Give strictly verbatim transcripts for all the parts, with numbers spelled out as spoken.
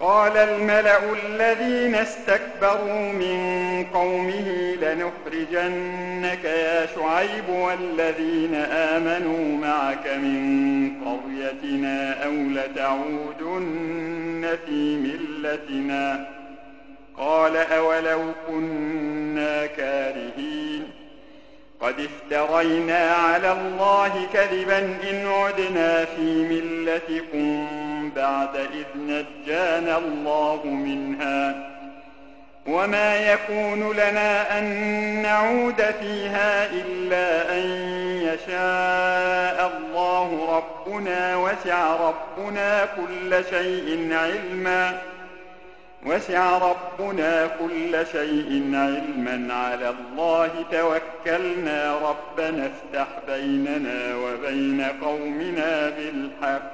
قال الملأ الذين استكبروا من قومه لنخرجنك يا شعيب والذين آمنوا معك من قريتنا أو لتعودن في ملتنا. قال أولو كنا كارهين قد افترينا على الله كذبا إن عدنا في ملتكم بعد إذ نجانا الله منها وما يكون لنا أن نعود فيها إلا أن يشاء الله ربنا وسع ربنا كل شيء علما وسع ربنا كل شيء علما على الله توكلنا ربنا افتح بيننا وبين قومنا بالحق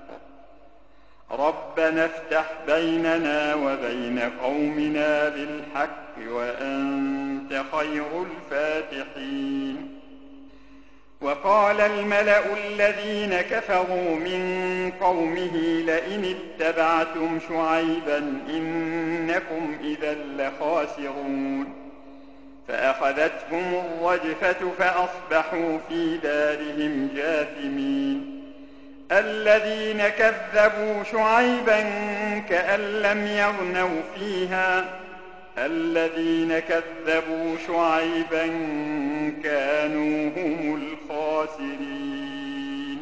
ربنا افتح بيننا وبين قومنا بالحق وأنت خير الفاتحين. وقال الملأ الذين كفروا من قومه لئن اتبعتم شعيبا إنكم إذا لخاسرون. فأخذتهم الرجفة فأصبحوا في دارهم جاثمين. الذين كذبوا شعيبا كأن لم يغنوا فيها الذين كذبوا شعيبا كانوا هم الخاسرين.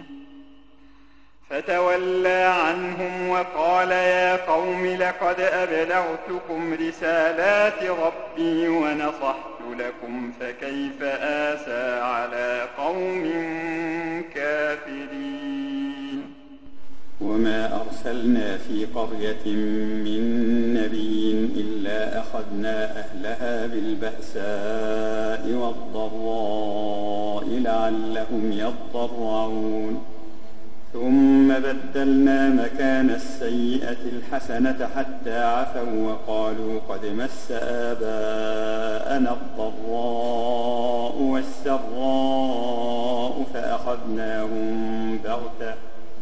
فتولى عنهم وقال يا قوم لقد أبلغتكم رسالات ربي ونصحت لكم فكيف آسى على قوم كافرين. وما أرسلنا في قرية من نبي إلا أخذنا أهلها بالبأساء والضراء لعلهم يضرعون. ثم بدلنا مكان السيئة الحسنة حتى عفوا وقالوا قد مس آباءنا الضراء والسراء فأخذناهم بغتة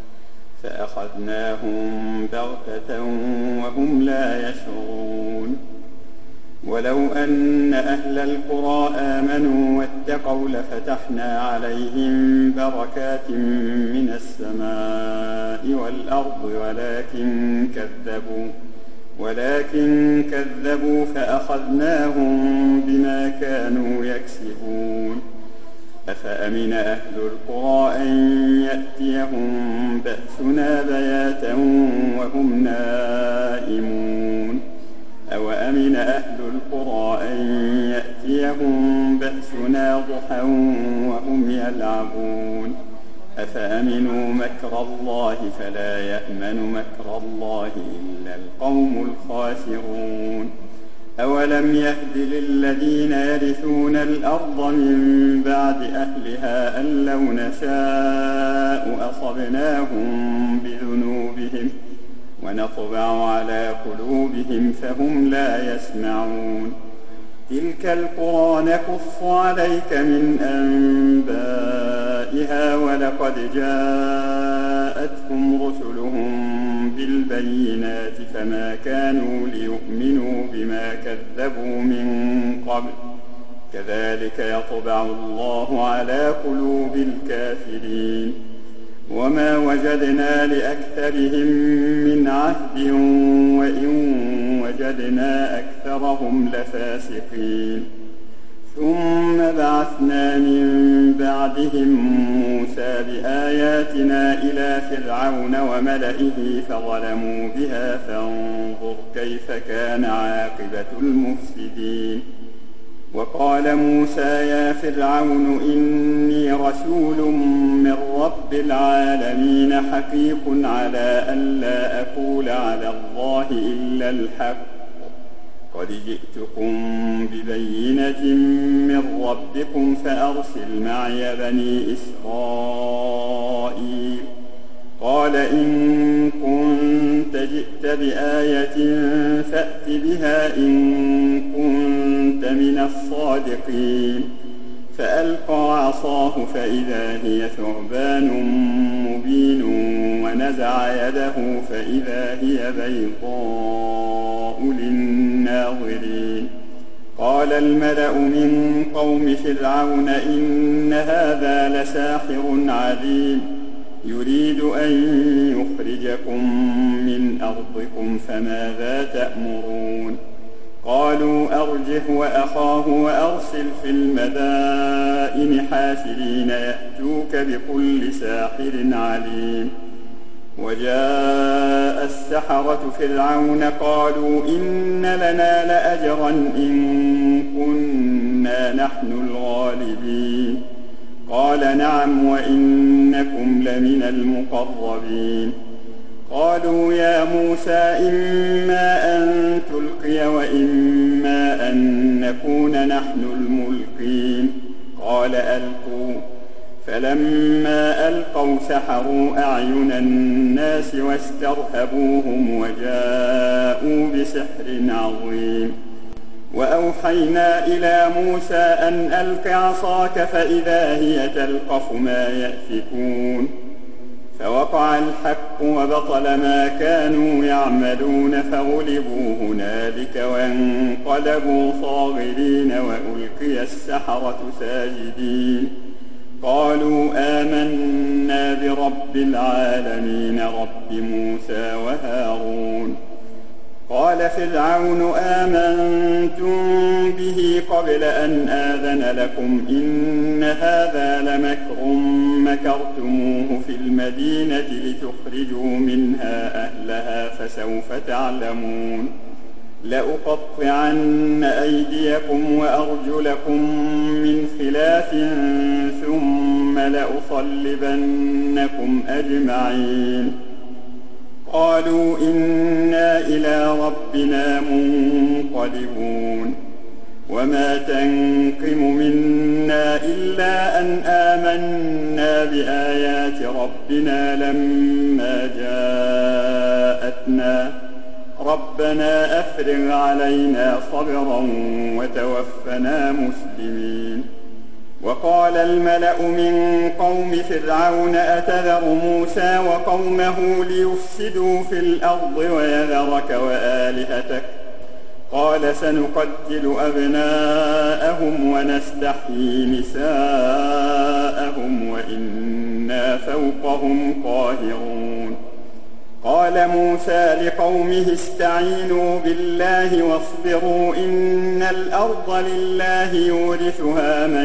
فأخذناهم بغتة وهم لا يشعرون. ولو أن أهل القرى آمنوا واتقوا لفتحنا عليهم بركات من السماء والأرض ولكن كذبوا ولكن كذبوا فأخذناهم بما كانوا يكسبون. أفأمن أهل القرى أن يأتيهم بأسنا بياتا وهم نائمون أو أمن أهل القرى أن يأتيهم بأسنا ضحى وهم يلعبون. أفأمنوا مكر الله فلا يأمن مكر الله إلا القوم الخاسرون. أولم يهد للذين يرثون الأرض من بعد أهلها أن لو نشاء أصبناهم بذنوبهم ونطبع على قلوبهم فهم لا يسمعون. تلك القرى نقص عليك من أنبائها ولقد جاءتهم رسلهم بالبينات فما كانوا ليؤمنوا بما كذبوا من قبل كذلك يطبع الله على قلوب الكافرين. وما وجدنا لأكثرهم من عهد وإن وجدنا أكثرهم لفاسقين. ثم بعثنا من بعدهم موسى بآياتنا إلى فرعون وملئه فظلموا بها فانظر كيف كان عاقبة المفسدين. وقال موسى يا فرعون إني رسول من رب العالمين حقيق على أن لا أقول على الله إلا الحق قد جئتكم ببينة من ربكم فأرسل معي بني إسرائيل. قال إن كنت جئت بآية فأت بها إن كنت من الصادقين. فألقى عصاه فإذا هي ثعبان مبين ونزع يده فإذا هي بيضاء للناظرين. قال الملأ من قوم فرعون إن هذا لساحر عليم يريد أن يخرجكم من أرضكم فماذا تأمرون؟ قالوا أرجه وأخاه وأرسل في المدائن حاشرين يأتوك بكل ساحر عليم. وجاء السحرة فرعون قالوا إن لنا لأجرا إن كنا نحن الغالبين. قال نعم وإنكم لمن المقربين. قالوا يا موسى إما أن تلقي وإما أن نكون نحن الملقين. قال ألقوا. فلما ألقوا سحروا أعين الناس واسترهبوهم وجاءوا بسحر عظيم. وأوحينا إلى موسى أن ألق عصاك فإذا هي تلقف ما يأفكون. فوقع الحق وبطل ما كانوا يعملون فغلبوا هنالك وانقلبوا صاغرين وألقي السحرة ساجدين. قالوا آمنا برب العالمين رب موسى وهارون. قال فرعون آمنتم به قبل أن آذن لكم إن هذا لمكر مكرتموه في المدينة لتخرجوا منها أهلها فسوف تعلمون. لأقطعن أيديكم وأرجلكم من خلاف ثم لأصلبنكم أجمعين. قالوا إنا إلى ربنا منقلبون. وما تنقم منا إلا أن آمنا بآيات ربنا لما جاءتنا ربنا أفرغ علينا صبرا وتوفنا مسلمين. وقال الملأ من قوم فرعون أتذر موسى وقومه ليفسدوا في الأرض ويذرك وآلهتك؟ قال سنقتل أبناءهم ونستحيي نساءهم وإنا فوقهم قاهرون. قال موسى لقومه استعينوا بالله واصبروا إن الأرض لله يورثها من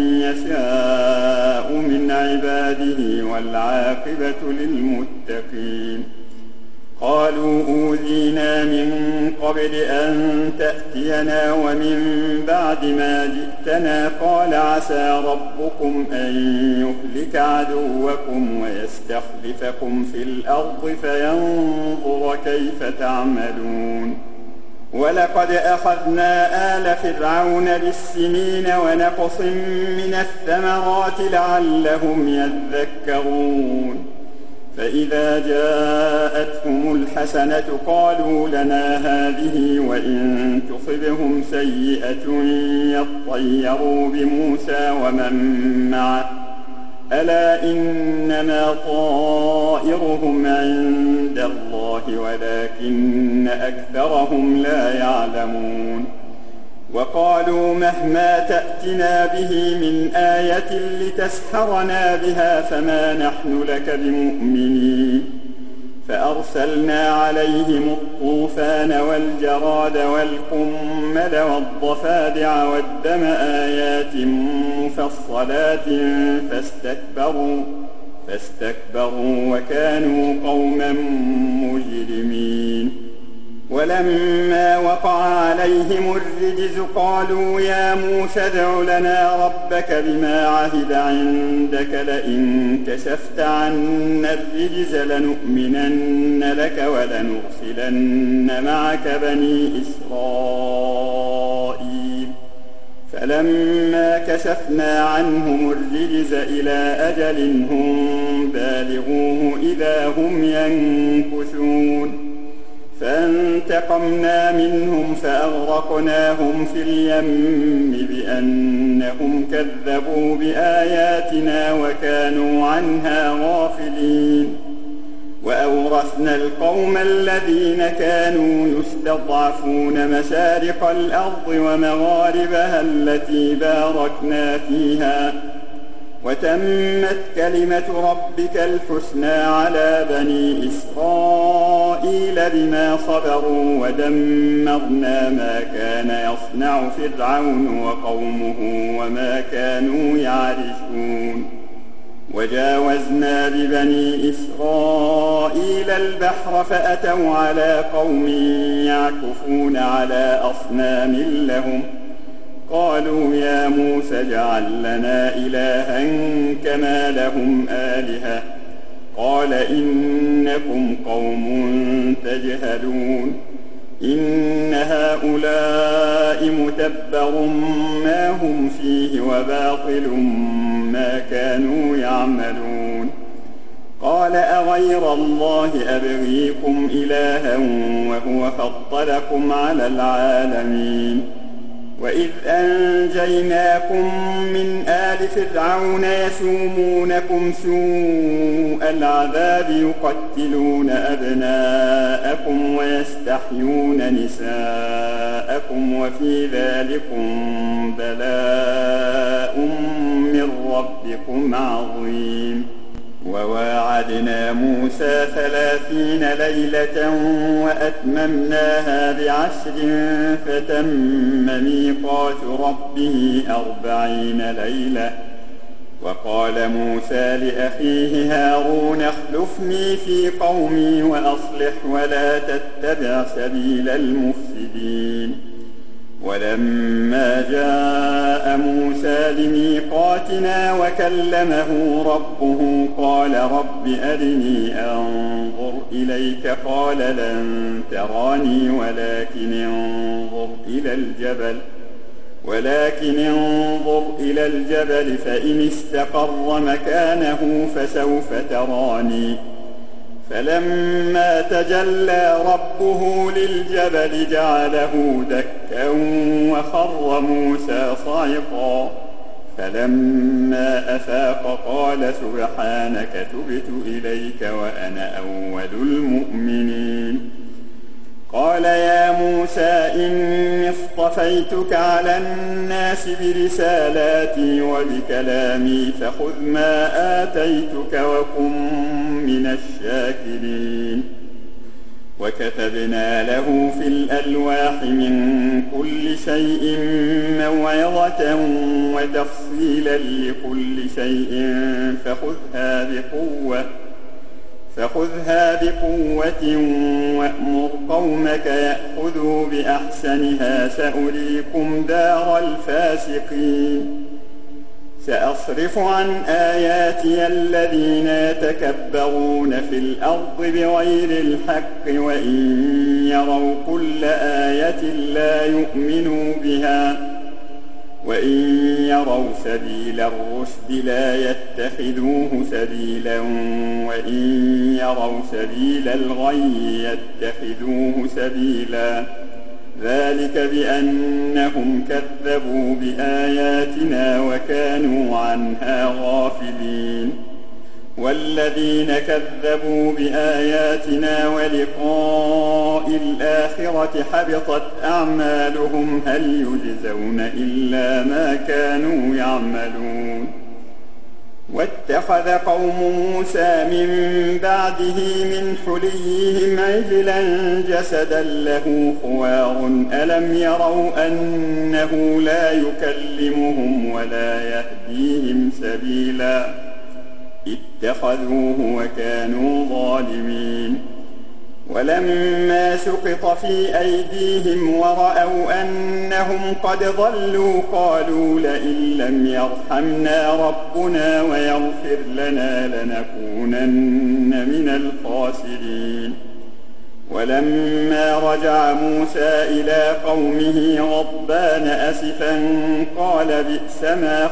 يشاء من عباده والعاقبة للمتقين. قالوا أوذينا من قبل أن تأتينا ومن بعد ما جئتنا قال عسى ربكم أن يهلك عدوكم ويستخلفكم في الأرض فينظر كيف تعملون. ولقد أخذنا آل فرعون بالسنين ونقص من الثمرات لعلهم يذكرون. فإذا جاءتهم الحسنة قالوا لنا هذه وإن تصبهم سيئة يطيروا بموسى ومن معه ألا إنما طائرهم عند الله ولكن أكثرهم لا يعلمون. وقالوا مهما تأتنا به من آية لتسحرنا بها فما نحن لك بمؤمنين. فأرسلنا عليهم الطوفان والجراد والقمل والضفادع والدم آيات مفصلات فاستكبروا, فاستكبروا وكانوا قوما مجرمين. ولما وقع عليهم الرجز قالوا يا موسى ادع لنا ربك بما عهد عندك لئن كشفت عنا الرجز لنؤمنن لك ولنرسلن معك بني إسرائيل. فلما كشفنا عنهم الرجز إلى أجل هم بالغوه إذا هم ينكثون. فانظر فانتقمنا منهم فأغرقناهم في اليم بأنهم كذبوا بآياتنا وكانوا عنها غافلين. وأورثنا القوم الذين كانوا يستضعفون مشارق الأرض ومغاربها التي باركنا فيها، وتمت كلمة ربك الحسنى على بني إسرائيل بما صبروا، ودمرنا ما كان يصنع فرعون وقومه وما كانوا يعرشون. وجاوزنا ببني إسرائيل البحر فأتوا على قوم يعكفون على أصنام لهم، قالوا يا موسى اجعل لنا إلها كما لهم آلهة، قال إنكم قوم تجهلون. إن هؤلاء متبر ما هم فيه وباطل ما كانوا يعملون. قال أغير الله أبغيكم إلها وهو فضلكم على العالمين. وإذ أنجيناكم من آل فرعون يسومونكم سوء العذاب يقتلون أبناءكم ويستحيون نساءكم وفي ذلكم بلاء من ربكم عظيم. وواعدنا موسى ثلاثين ليلة وأتممناها بعشر فتم ميقات ربه أربعين ليلة. وقال موسى لأخيه هارون اخلفني في قومي وأصلح ولا تتبع سبيل المفسدين. ولما جاء موسى لميقاتنا وكلمه ربه قال رب أرني أنظر إليك، قال لن تراني ولكن انظر إلى الجبل ولكن انظر إلى الجبل فإن استقر مكانه فسوف تراني. فلما تجلى ربه للجبل جعله دكا وخر موسى صعقا. فلما أفاق قال سبحانك تبت إليك وأنا أول المؤمنين. قال يا موسى إني اصطفيتك على الناس برسالاتي وبكلامي فخذ ما آتيتك وكن من الشاكرين. وكتبنا له في الألواح من كل شيء موعظة وتفصيلا لكل شيء فخذها بقوة فخذها بقوة وأمر قومك يأخذوا بأحسنها سأريكم دار الفاسقين. سأصرف عن آياتي الذين يتكبرون في الأرض بغير الحق وإن يروا كل آية لا يؤمنوا بها وإن يروا سبيل الرشد لا يتخذوه سبيلا وإن يروا سبيل الغي يتخذوه سبيلا. ذلك بأنهم كذبوا بآياتنا وكانوا عنها غافلين. والذين كذبوا بآياتنا ولقاء الآخرة حبطت أعمالهم هل يجزون إلا ما كانوا يعملون. واتخذ قوم موسى من بعده من حليهم عجلا جسدا له خوار ألم يروا أنه لا يكلمهم ولا يهديهم سبيلا اتخذوه وكانوا ظالمين. ولما سقط في أيديهم ورأوا أنهم قد ضلوا قالوا لئن لم يرحمنا ربنا ويغفر لنا لنكونن من الخاسرين. ولما رجع موسى إلى قومه غضبان أسفا قال بئس ما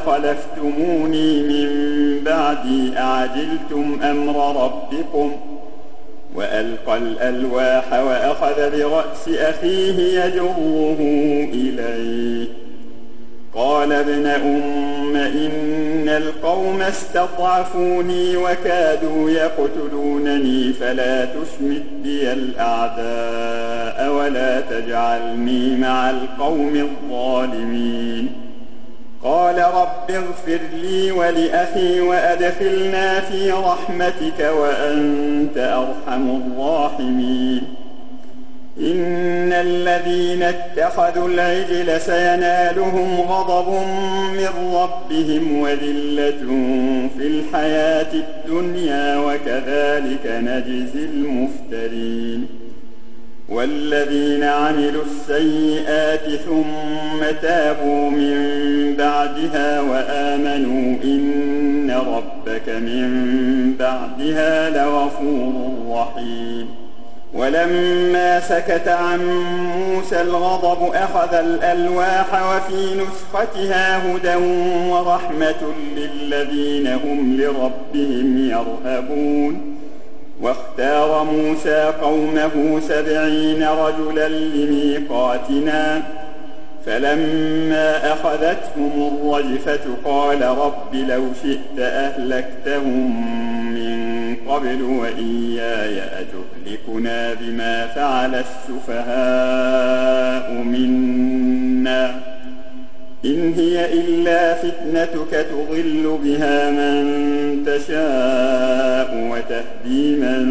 خلفتموني من بعدي أعجلتم أمر ربكم وألقى الألواح وأخذ برأس أخيه يجره إليه. قال ابن أم إن القوم استضعفوني وكادوا يقتلونني فلا تشمت بي الأعداء ولا تجعلني مع القوم الظالمين. قال رب اغفر لي ولأخي وأدخلنا في رحمتك وأنت أرحم الراحمين. إن الذين اتخذوا العجل سينالهم غضب من ربهم وذلة في الحياة الدنيا وكذلك نجزي المفترين. والذين عملوا السيئات ثم تابوا من بعدها وآمنوا إن ربك من بعدها لغفور رحيم. ولما سكت عن موسى الغضب أخذ الألواح وفي نسختها هدى ورحمة للذين هم لربهم يرهبون. واختار موسى قومه سبعين رجلا لميقاتنا فلما أخذتهم الرجفة قال رب لو شئت أهلكتهم من قبل وإياي أتهلكنا بما فعل السفهاء منا إن هي إلا فتنتك تضل بها من تشاء وتهدي من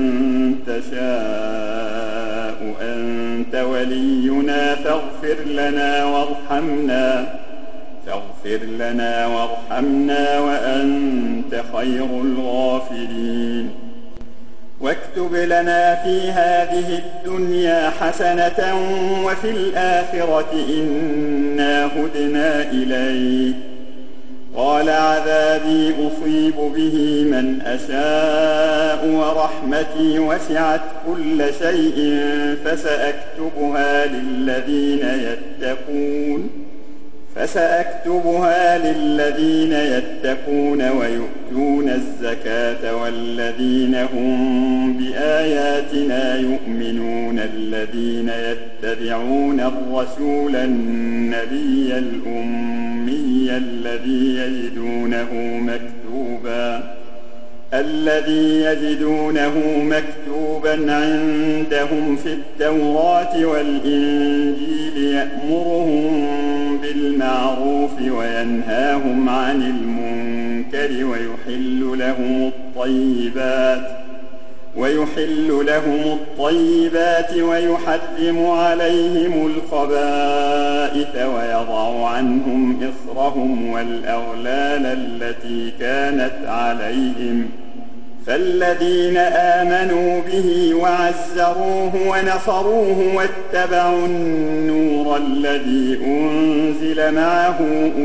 تشاء أنت ولينا فاغفر لنا وارحمنا فاغفر لنا وارحمنا وأنت خير الغافرين. واكتب لنا في هذه الدنيا حسنة وفي الآخرة إنا هدنا إليك. قال عذابي أصيب به من أشاء ورحمتي وسعت كل شيء فسأكتبها للذين يتقون فسأكتبها للذين يتقون ويؤتون الزكاة والذين هم بآياتنا يؤمنون الذين يتبعون الرسول النبي الأمي الذي يجدونه مكتوبا الذي يجدونه مكتوبا عندهم في التوراة والإنجيل يأمرهم بالمعروف وينهاهم عن المنكر ويحل لهم الطيبات ويحل لهم الطيبات ويحرم عليهم الخبائث ويضع عنهم إصرهم والأغلال التي كانت عليهم. فالذين آمنوا به وعزروه ونصروه واتبعوا النور الذي أنزل معه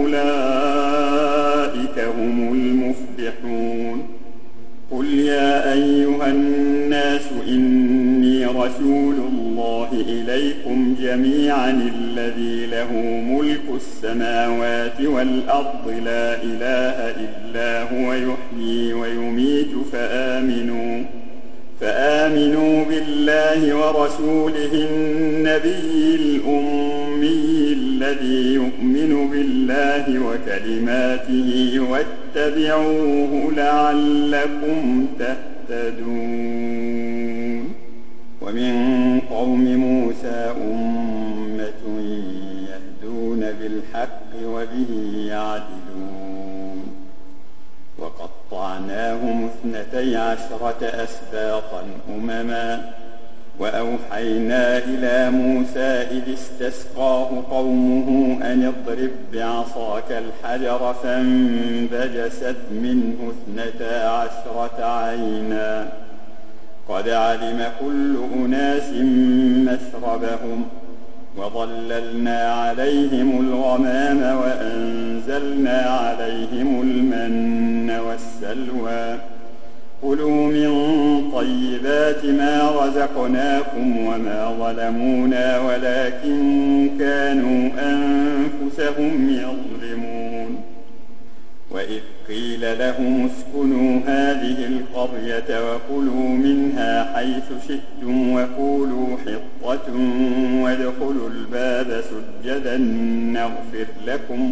أولئك هم المفلحون. قل يا أيها الناس إني رسول الله إليكم جميعا الذي له ملك السماوات والأرض لا إله إلا هو يحيي ويميت فآمنوا فآمنوا بالله ورسوله النبي الأمي الذي يؤمن بالله وكلماته واتبعوه لعلكم تهتدون. ومن قوم موسى أمة يهدون بالحق وبه يعدلون. وقطعناهم اثنتي عشرة أسباطا أمما وأوحينا إلى موسى إذ استسقاه قومه أن اضرب بعصاك الحجر فانبجست منه اثنتا عشرة عينا قد علم كل أناس مشربهم وظللنا عليهم الغمام وأنزلنا عليهم المن والسلوى كلوا من طيبات ما رزقناكم وما ظلمونا ولكن كانوا أنفسهم يظلمون. وإذ قيل لهم اسكنوا هذه القرية وكلوا منها حيث شئتم وقولوا حطة وادخلوا الباب سجدا نغفر لكم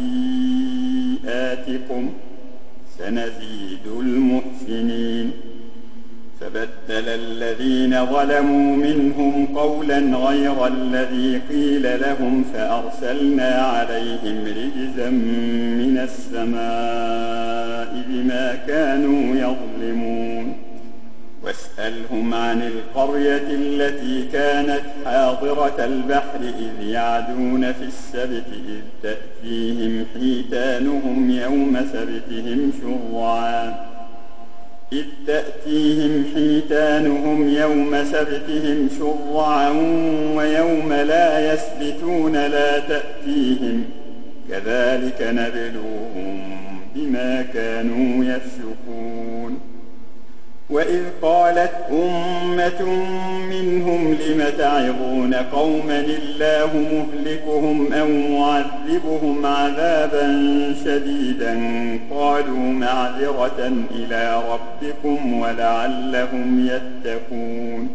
خطيئاتكم سنزيد المحسنين. فبدل الذين ظلموا منهم قولا غير الذي قيل لهم فأرسلنا عليهم رجزا من السماء بما كانوا يظلمون. واسألهم عن القرية التي كانت حاضرة البحر إذ يعدون في السبت إذ تأتيهم حيتانهم يوم سبتهم شرعا إذ تأتيهم حيتانهم يوم سبتهم شرعا ويوم لا يسبتون لا تأتيهم كذلك نبلوهم بما كانوا يفسقون. وإذ قالت أمة منهم لم تعظون قوما الله مهلكهم أو معذبهم عذابا شديدا قالوا معذرة إلى ربكم ولعلهم يتقون.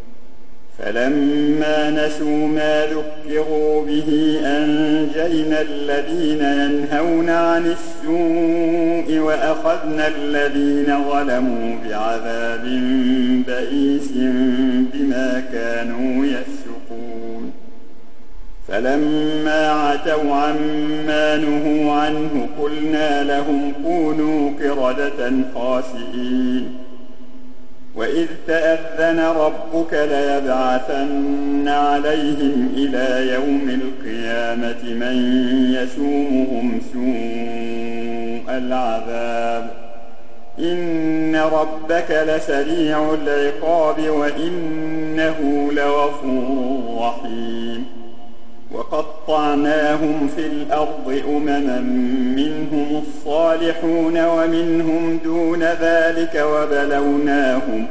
فلما نسوا ما ذكروا به أنجينا الذين ينهون عن السوء وأخذنا الذين ظلموا بعذاب بئيس بما كانوا يفسقون. فلما عتوا عما نهوا عنه قلنا لهم كونوا قردة خاسئين. وإذ تأذن ربك ليبعثن عليهم إلى يوم القيامة من يسومهم سوء العذاب إن ربك لسريع العقاب وإنه لغفور رحيم. وقطعناهم في الأرض أمما منهم الصالحون ومنهم دون ذلك وبلوناهم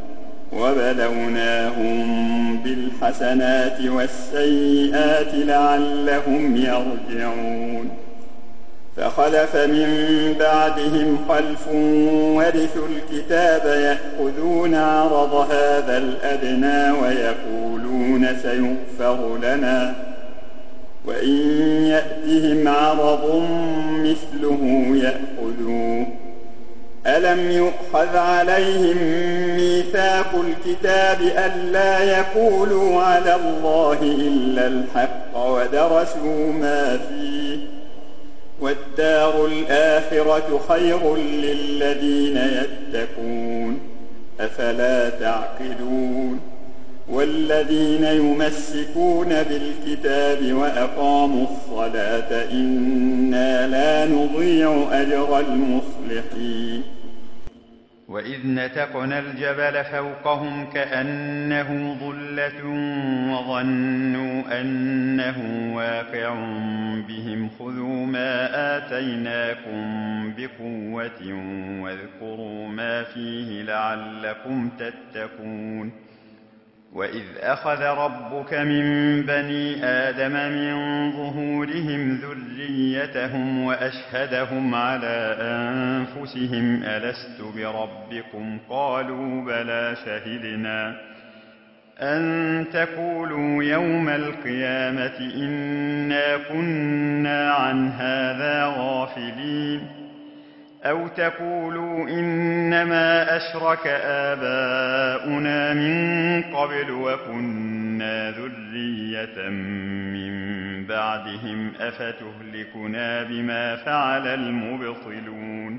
وبلوناهم بالحسنات والسيئات لعلهم يرجعون. فخلف من بعدهم خلف ورثوا الكتاب يأخذون عرض هذا الأدنى ويقولون سيغفر لنا وإن يأتهم عرض مثله يأخذوه. ألم يؤخذ عليهم ميثاق الكتاب ألا يقولوا على الله إلا الحق ودرسوا ما فيه والدار الآخرة خير للذين يتقون أفلا تعقلون. والذين يمسكون بالكتاب وأقاموا الصلاة إنا لا نضيع أجر المصلحين. وإذ نتقنا الجبل فوقهم كأنه ظلة وظنوا أنه واقع بهم خذوا ما آتيناكم بقوة واذكروا ما فيه لعلكم تتقون. وإذ أخذ ربك من بني آدم من ظهورهم ذريتهم وأشهدهم على أنفسهم ألست بربكم قالوا بلى شهدنا أن تقولوا يوم القيامة إنا كنا عن هذا غافلين أو تقولوا إنما أشرك آباؤنا من قبل وكنا ذرية من بعدهم أفتهلكنا بما فعل المبطلون.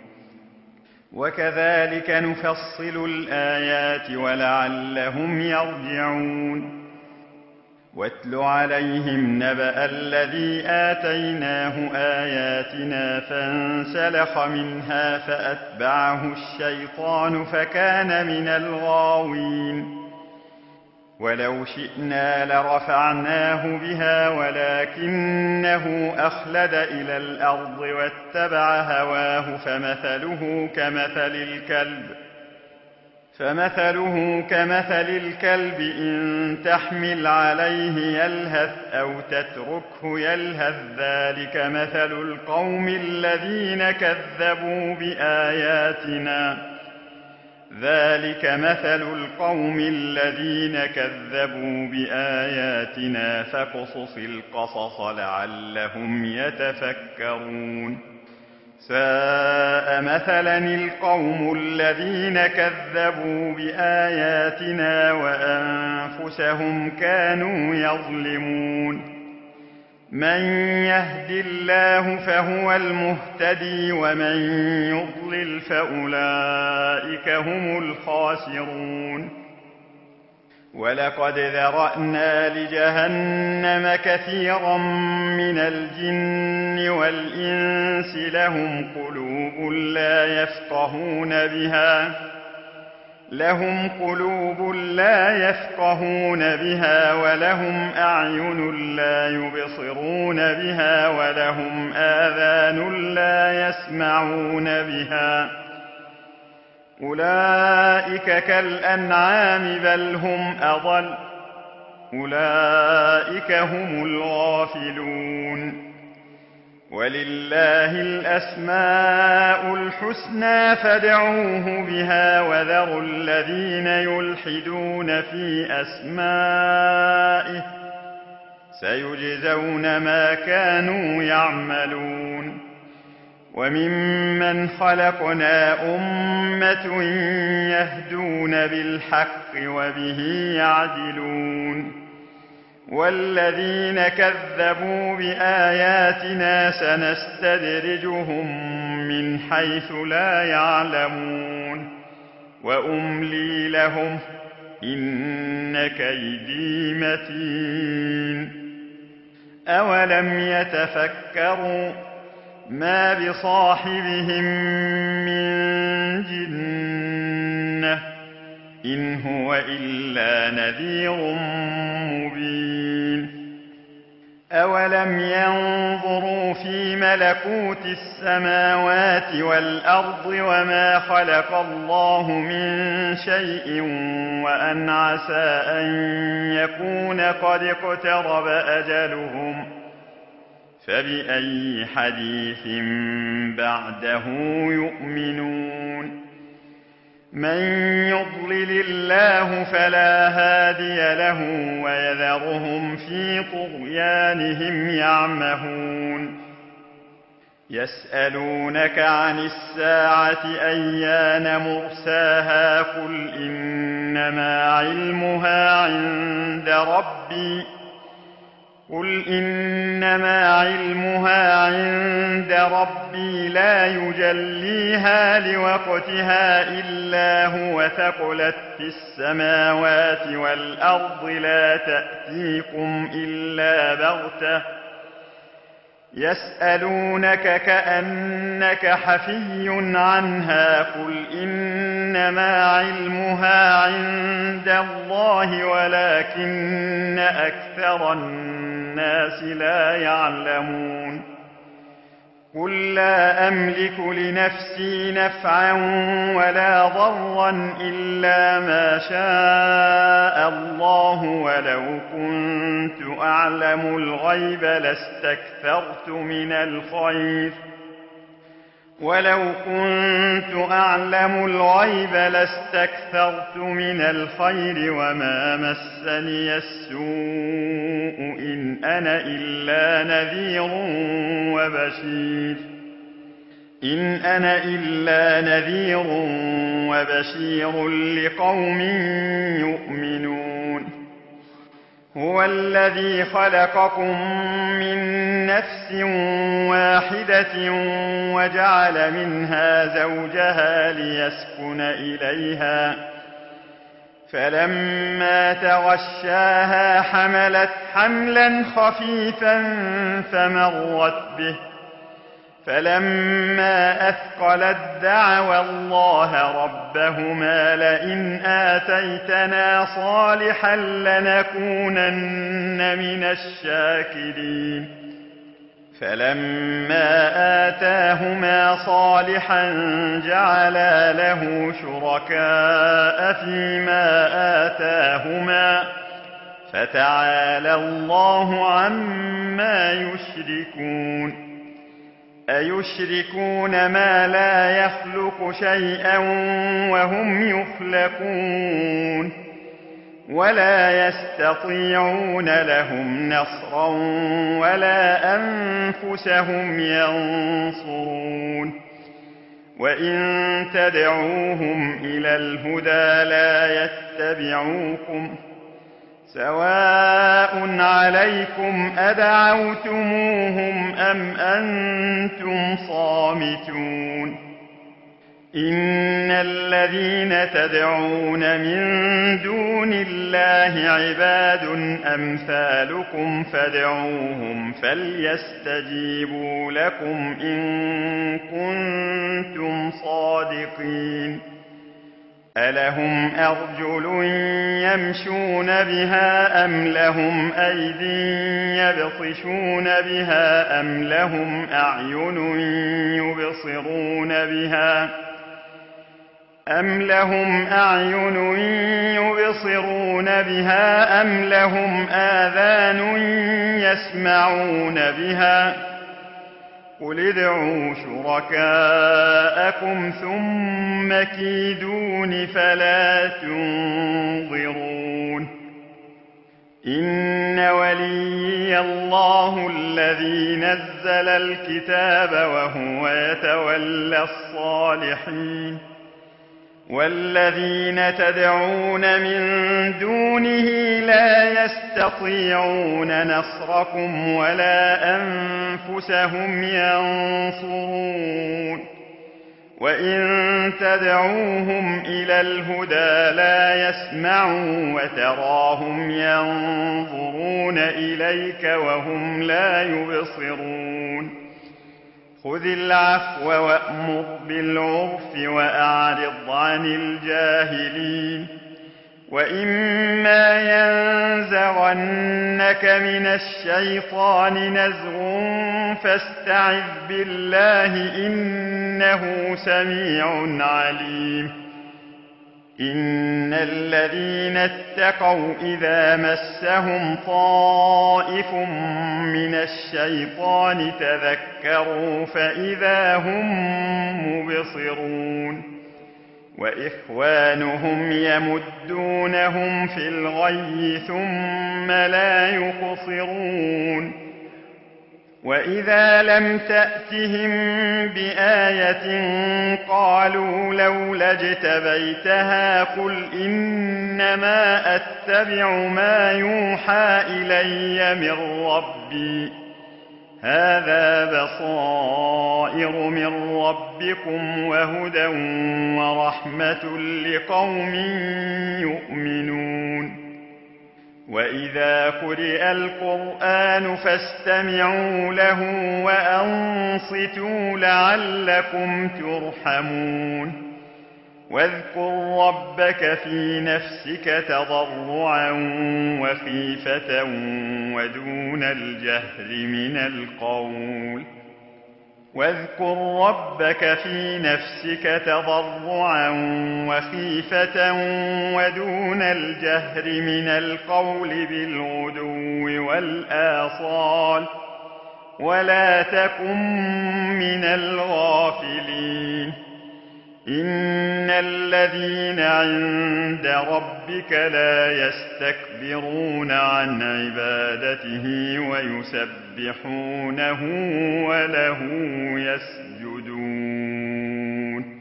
وكذلك نفصل الآيات ولعلهم يرجعون. واتل عليهم نبأ الذي آتيناه آياتنا فانسلخ منها فأتبعه الشيطان فكان من الغاوين. ولو شئنا لرفعناه بها ولكنه أخلد إلى الأرض واتبع هواه فمثله كمثل الكلب فمثله كمثل الكلب إن تحمل عليه يلهث أو تتركه يلهث ذلك مثل القوم الذين كذبوا بآياتنا ذلك مثل القوم الذين كذبوا بآياتنا فاقصص القصص لعلهم يتفكرون ساء مثلا القوم الذين كذبوا بآياتنا وأنفسهم كانوا يظلمون من يهد الله فهو المهتدي ومن يضلل فأولئك هم الخاسرون ولقد ذرأنا لجهنم كثيرا من الجن والإنس لهم قلوب لا يفقهون بها لهم قلوب لا يفقهون بها ولهم أعين لا يبصرون بها ولهم آذان لا يسمعون بها أولئك كالأنعام بل هم أضل أولئك هم الغافلون ولله الأسماء الحسنى فادعوه بها وذروا الذين يلحدون في أسمائه سيجزون ما كانوا يعملون وممن خلقنا أمة يهدون بالحق وبه يعدلون والذين كذبوا بآياتنا سنستدرجهم من حيث لا يعلمون وأملي لهم إن كيدي متين أولم يتفكروا ما بصاحبهم من جنة إن هو إلا نذير مبين أولم ينظروا في ملكوت السماوات والأرض وما خلق الله من شيء وأن عسى أن يكون قد اقترب أجلهم فبأي حديث بعده يؤمنون من يضلل الله فلا هادي له ويذرهم في طغيانهم يعمهون يسألونك عن الساعة أيان مرساها قل إنما علمها عند ربي قل إنما علمها عند ربي لا يجليها لوقتها إلا هو ثقلت في السماوات والأرض لا تأتيكم إلا بغتة يسألونك كأنك حفي عنها قل إنما علمها عند الله ولكن أكثر الناس لا يعلمون قل لا أملك لنفسي نفعا ولا ضرا إلا ما شاء الله ولو كنت أعلم الغيب لاستكثرت من الخير ولو كنت أعلم الغيب لاستكثرت من الخير وما مسني السوء إن أنا إلا نذير وبشير إن أنا إلا نذير وبشير لقوم يؤمنون هو الذي خلقكم من نفس واحدة وجعل منها زوجها ليسكن إليها فلما تغشاها حملت حملا خفيفا فمرت به فلما أثقلت دعوا الله ربهما لئن آتيتنا صالحا لنكونن من الشاكرين فلما آتاهما صالحا جعلا له شركاء فيما آتاهما فتعالى الله عما يشركون أيشركون ما لا يخلق شيئا وهم يخلقون ولا يستطيعون لهم نصرا ولا أنفسهم ينصرون وإن تدعوهم إلى الهدى لا يتبعوكم سواء عليكم أدعوتموهم أم أنتم صامتون إن الذين تدعون من دون الله عباد أمثالكم فادعوهم فليستجيبوا لكم إن كنتم صادقين ألهم أرجل يمشون بها أم لهم أيد يبطشون بها أم لهم أعين يبصرون بها أم لهم أعين يبصرون بها أم لهم آذان يسمعون بها قل ادعوا شركاءكم ثم كيدون فلا تنظرون إن وليي الله الذي نزل الكتاب وهو يتولى الصالحين والذين تدعون من دونه لا يستطيعون نصركم ولا أنفسهم ينصرون وإن تدعوهم إلى الهدى لا يسمعوا وتراهم ينظرون إليك وهم لا يبصرون خذ العفو وأمر بالعرف وأعرض عن الجاهلين وإما ينزغنك من الشيطان نزغ فاستعذ بالله إنه سميع عليم إن الذين اتقوا إذا مسهم طائف من الشيطان تذكروا فإذا هم مبصرون وإخوانهم يمدونهم في الغي ثم لا يقصرون وإذا لم تأتهم بآية قالوا لولا اجتبيتها قل إنما أتبع ما يوحى إلي من ربي هذا بصائر من ربكم وهدى ورحمة لقوم يؤمنون وإذا قرئ القرآن فاستمعوا له وأنصتوا لعلكم ترحمون واذكر ربك في نفسك تضرعا وخيفة ودون الجهر من القول واذكر ربك في نفسك تضرعا وخيفة ودون الجهر من القول بالغدو والآصال ولا تكن من الغافلين إن الذين عند ربك لا يستكبرون عن عبادته ويسبحونه وله يسجدون.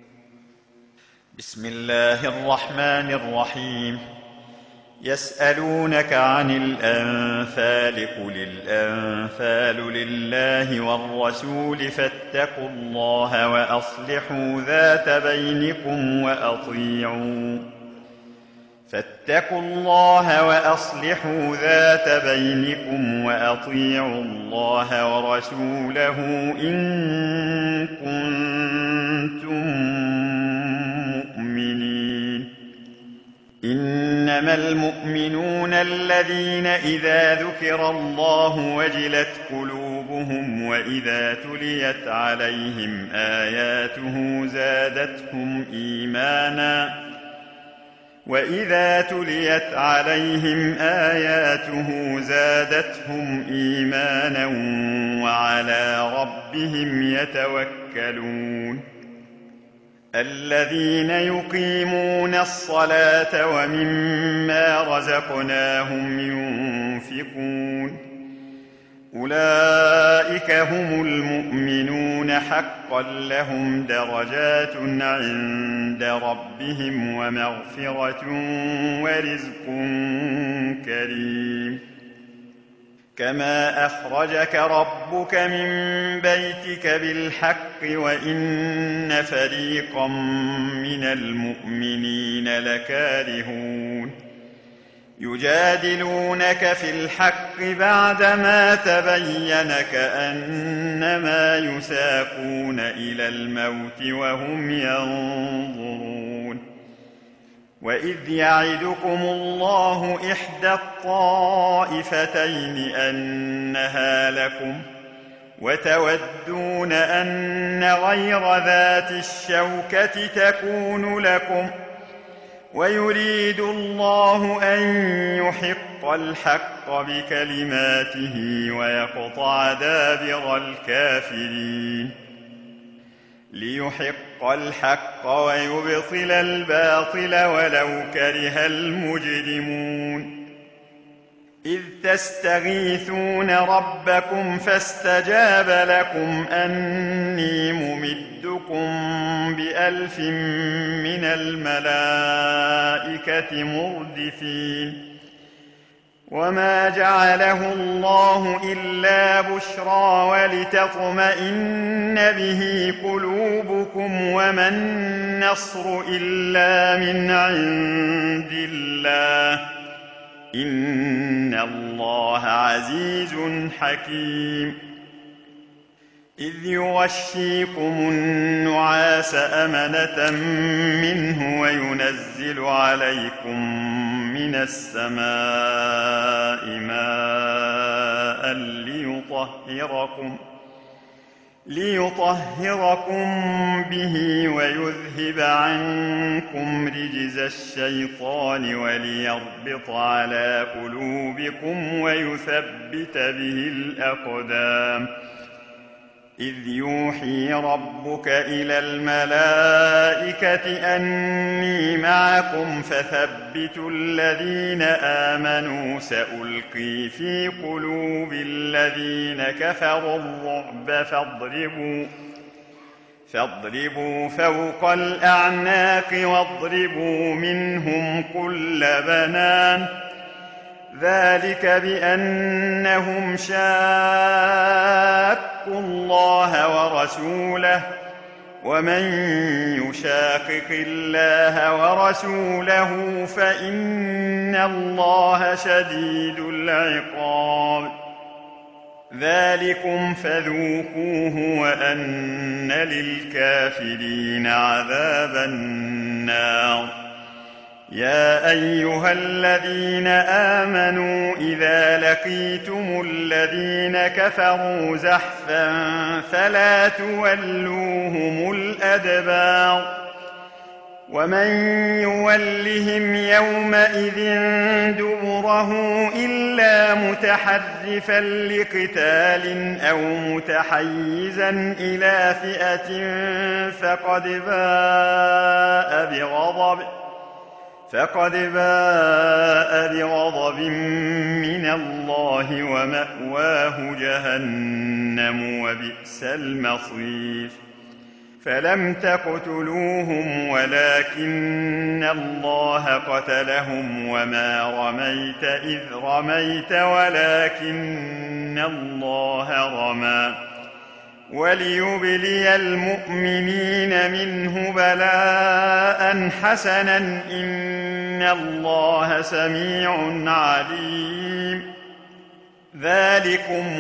بسم الله الرحمن الرحيم. يسألونك عن الأنفال قل الأنفال لله والرسول فاتقوا الله وأصلحوا ذات بينكم وأطيعوا فاتقوا الله وأصلحوا ذات بينكم وأطيعوا الله ورسوله إن كنتم مؤمنين إنما المؤمنون الذين إذا ذكر الله وجلت قلوبهم وإذا تليت عليهم آياته زادتهم إيمانا وإذا تليت عليهم آياته زادتهم إيمانا وعلى ربهم يتوكلون الذين يقيمون الصلاة ومما رزقناهم ينفقون أولئك هم المؤمنون حقا لهم درجات عند ربهم ومغفرة ورزق كريم كما أخرجك ربك من بيتك بالحق وإن فريقا من المؤمنين لكارهون يجادلونك في الحق بعدما تبين كأنما يساقون إلى الموت وهم ينظرون وإذ يعدكم الله إحدى الطائفتين أنها لكم وتودون أن غير ذات الشوكة تكون لكم ويريد الله أن يحق الحق بكلماته ويقطع دابر الكافرين ليحق الحق ويبطل الباطل ولو كره المجرمون إذ تستغيثون ربكم فاستجاب لكم أني ممدكم بألف من الملائكة مردفين وما جعله الله إلا بشرى ولتطمئن به قلوبكم وما النصر إلا من عند الله إن الله عزيز حكيم إذ يغشيكم النعاس أمنة منه وينزل عليكم من السماء ماء ليطهركم ليطهركم به ويذهب عنكم رجز الشيطان وليربط على قلوبكم ويثبت به الأقدام إذ يوحي ربك إلى الملائكة أني معكم فثبتوا الذين آمنوا سألقي في قلوب الذين كفروا الرعب فاضربوا فاضربوا فوق الأعناق واضربوا منهم كل بنان ذلك بأنهم شاقوا الله ورسوله ومن يشاقق الله ورسوله فإن الله شديد العقاب ذلكم فذوقوه وأن للكافرين عذاب النار يا أيها الذين آمنوا إذا لقيتم الذين كفروا زحفا فلا تولوهم الأدبار ومن يولهم يومئذ دبره إلا متحرفا لقتال أو متحيزا إلى فئة فقد باء بغضب فقد باء بغضب من الله ومأواه جهنم وبئس المصير فلم تقتلوهم ولكن الله قتلهم وما رميت إذ رميت ولكن الله رمى وليبلي المؤمنين منه بلاء حسنا إن الله سميع عليم ذلكم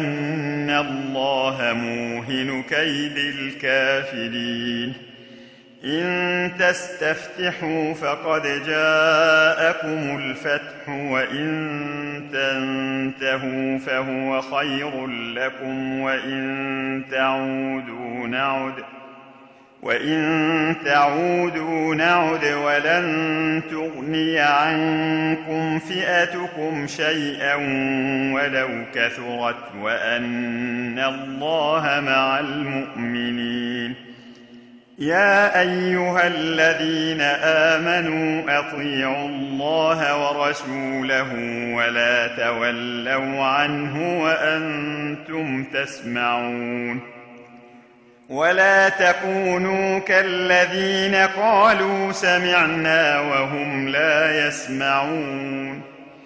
وأن الله موهن كيد الكافرين إن تستفتحوا فقد جاءكم الفتح وإن تنتهوا فهو خير لكم وإن تعودوا نعد وإن تعودوا نعد ولن تغني عنكم فئتكم شيئا ولو كثرت وأن الله مع المؤمنين. يا أيها الذين آمنوا أطيعوا الله ورسوله ولا تولوا عنه وأنتم تسمعون. ولا تكونوا كالذين قالوا سمعنا وهم لا يسمعون.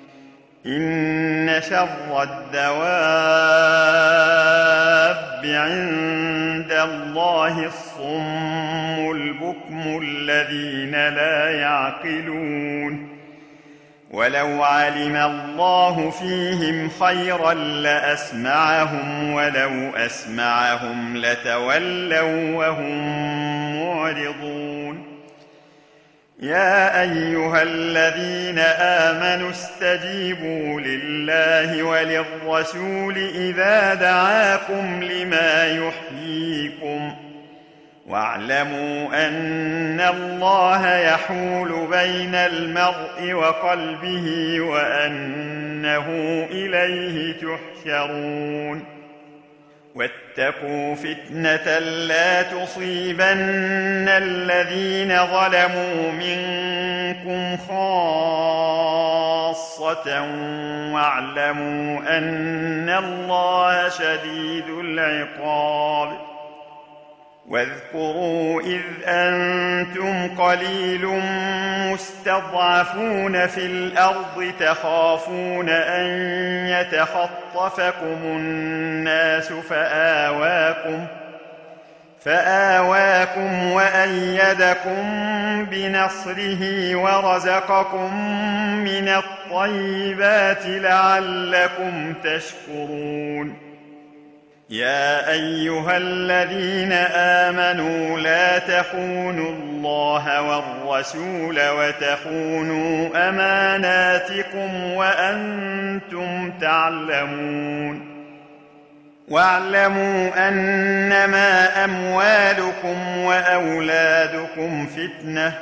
إن شر الدواب عند الله الصم البكم الذين لا يعقلون. ولو علم الله فيهم خيرا لأسمعهم ولو أسمعهم لتولوا وهم معرضون. يا أيها الذين آمنوا استجيبوا لله وللرسول إذا دعاكم لما يحييكم واعلموا أن الله يحول بين المرء وقلبه وأنه إليه تحشرون. واتقوا فتنة لا تصيبن الذين ظلموا منكم خاصة واعلموا أن الله شديد العقاب. واذكروا إذ أنتم قليل مستضعفون في الأرض تخافون أن يتخطفكم الناس فآواكم فآواكم وأيدكم بنصره ورزقكم من الطيبات لعلكم تشكرون. يا أيها الذين آمنوا لا تخونوا الله والرسول وتخونوا أماناتكم وأنتم تعلمون. واعلموا أنما أموالكم وأولادكم فتنة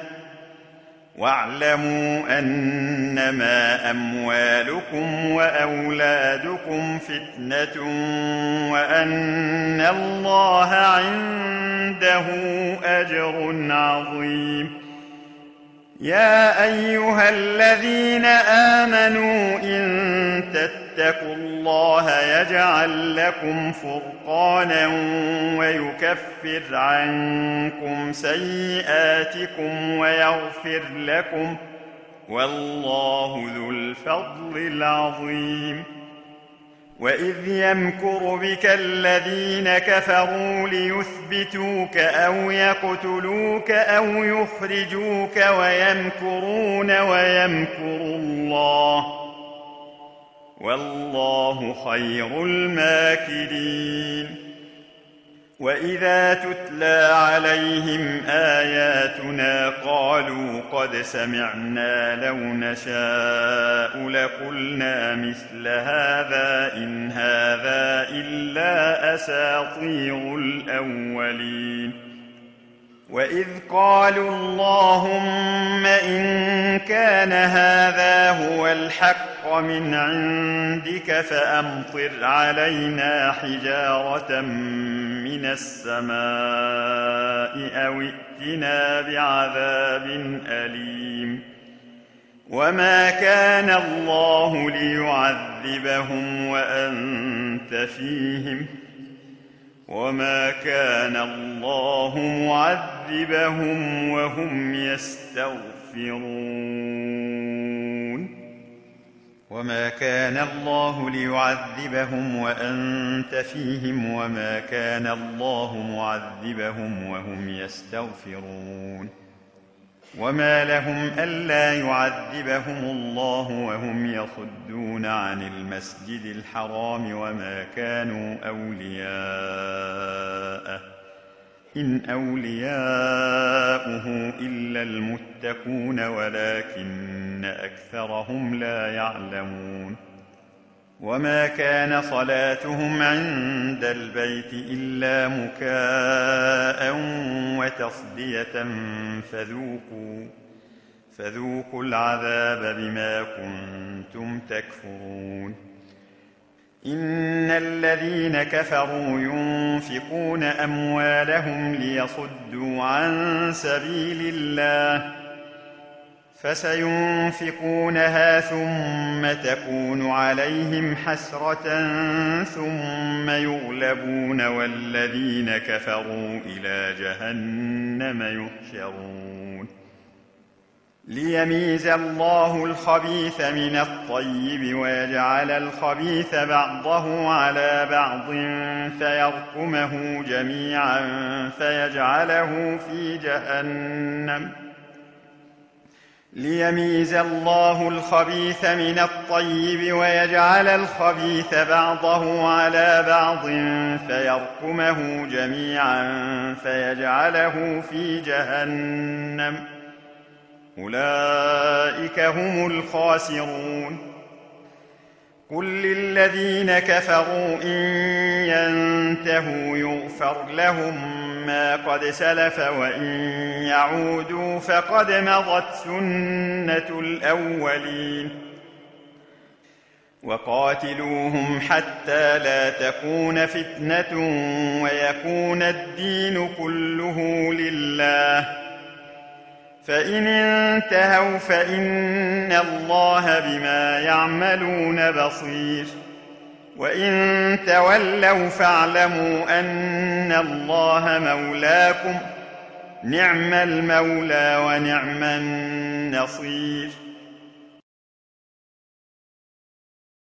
واعلموا أنما أموالكم وأولادكم فتنة وأن الله عنده أجر عظيم. يا أيها الذين آمنوا إن تتقوا الله يجعل لكم فرقانا ويكفر عنكم سيئاتكم ويغفر لكم والله ذو الفضل العظيم. وإذ يمكر بك الذين كفروا ليثبتوك أو يقتلوك أو يخرجوك ويمكرون ويمكر الله والله خير الماكرين. وإذا تتلى عليهم آياتنا قالوا قد سمعنا لو نشاء لقلنا مثل هذا إن هذا إلا أساطير الأولين. وإذ قالوا اللهم إن كان هذا هو الحق من عندك فأمطر علينا حجارة من السماء أو ائتنا بعذاب أليم. وما كان الله ليعذبهم وأنت فيهم وما كان الله معذبهم وهم يستغفرون. وما كان الله ليعذبهم وأنت فيهم وما كان الله معذبهم وهم يستغفرون. وما لهم ألا يعذبهم الله وهم يصدون عن المسجد الحرام وما كانوا أولياءه إن أولياؤه إلا المتقون ولكن أكثرهم لا يعلمون وما كان صلاتهم عند البيت إلا مكاء وتصدية فذوقوا فذوقوا العذاب بما كنتم تكفرون إن الذين كفروا ينفقون أموالهم ليصدوا عن سبيل الله فسينفقونها ثم تكون عليهم حسرة ثم يغلبون والذين كفروا إلى جهنم يحشرون ليميز الله الخبيث من الطيب ويجعل الخبيث بعضه على بعض فيركمه جميعا فيجعله في جهنم ليميز الله الخبيث من الطيب ويجعل الخبيث بعضه على بعض فيركمه جميعا فيجعله في جهنم أولئك هم الخاسرون قل للذين كفروا إن ينتهوا يغفر لهم ما قد سلف وإن يعودوا فقد مضت سنة الأولين وقاتلوهم حتى لا تكون فتنة ويكون الدين كله لله فإن انتهوا فإن الله بما يعملون بصير وإن تولوا فاعلموا أن الله مولاكم نعم المولى ونعم النصير